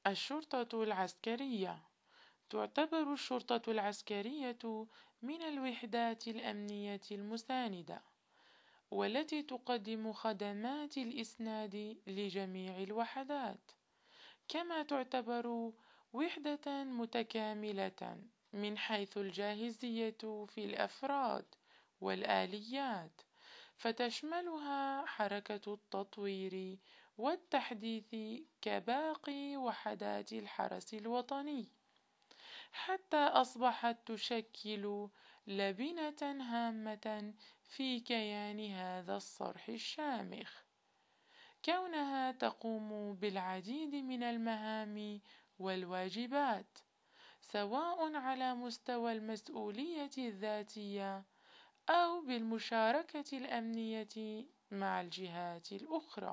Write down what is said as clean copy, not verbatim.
الشرطة العسكرية. تعتبر الشرطة العسكرية من الوحدات الأمنية المساندة، والتي تقدم خدمات الإسناد لجميع الوحدات، كما تعتبر وحدة متكاملة من حيث الجاهزية في الأفراد والآليات، فتشملها حركة التطوير والتحديث كباقي وحدات الحرس الوطني، حتى أصبحت تشكل لبنة هامة في كيان هذا الصرح الشامخ، كونها تقوم بالعديد من المهام والواجبات، سواء على مستوى المسؤولية الذاتية أو بالمشاركة الأمنية مع الجهات الأخرى.